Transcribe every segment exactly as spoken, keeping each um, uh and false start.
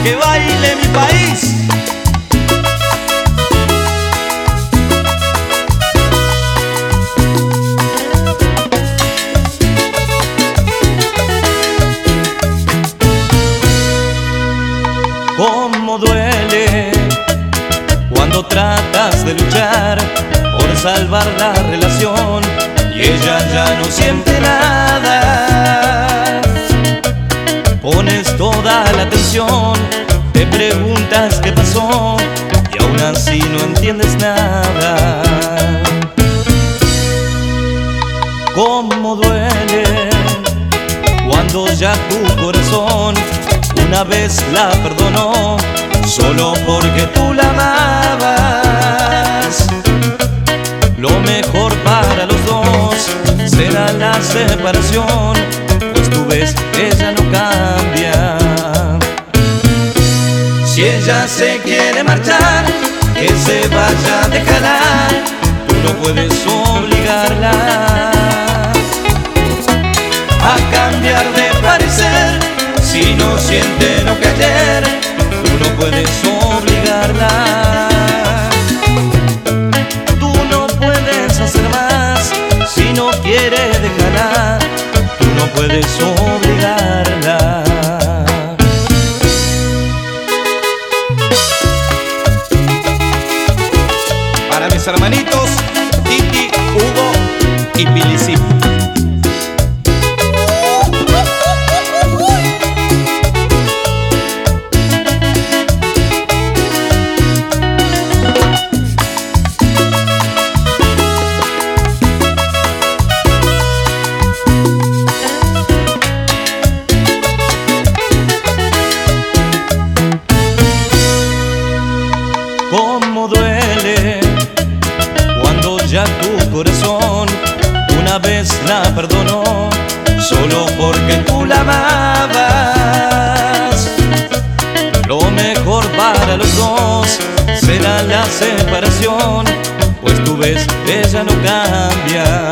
que baile mi país. Cómo duele cuando tratas de luchar por salvar la relación y ella ya no siente nada. Pones toda la atención, te preguntas qué pasó y aún así no entiendes nada. Cómo duele cuando ya tu corazón una vez la perdonó solo porque tú la amabas. Lo mejor para los dos será la separación, pues tú ves que ella no cambia. Si ella se quiere marchar, que se vaya, déjala. Tú no puedes obligarla a cambiar de parecer. Si no siente lo que ayer, tú no puedes obligarla. Tú no puedes hacer más. Si no quiere, déjala. Tú no puedes obligarla. Para mis hermanitos Titi, Hugo y Pilicip. Cómo duele cuando ya tu corazón una vez la perdonó solo porque tú la amabas. Lo mejor para los dos será la separación, pues tú ves que ella no cambia.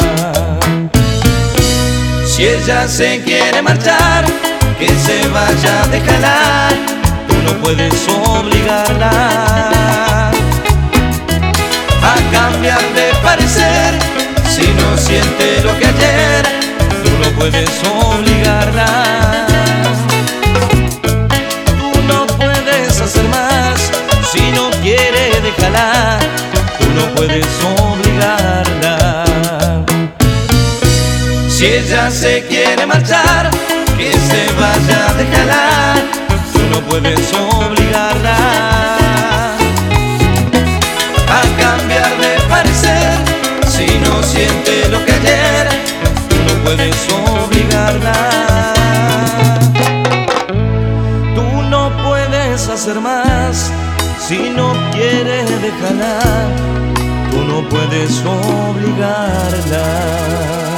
Si ella se quiere marchar, que se vaya, déjala. Tú no puedes obligarla a cambiar de parecer. Si no siente lo que ayer, tú no puedes obligarla. Tú no puedes hacer más. Si no quiere, déjala. Tú no puedes obligarla. Si ella se quiere marchar, que se vaya, déjala. Tú no puedes obligarla a cambiar de parecer. Si no siente lo que ayer, tú no puedes obligarla. Tú no puedes hacer más. Si no quiere, déjala. Tú no puedes obligarla.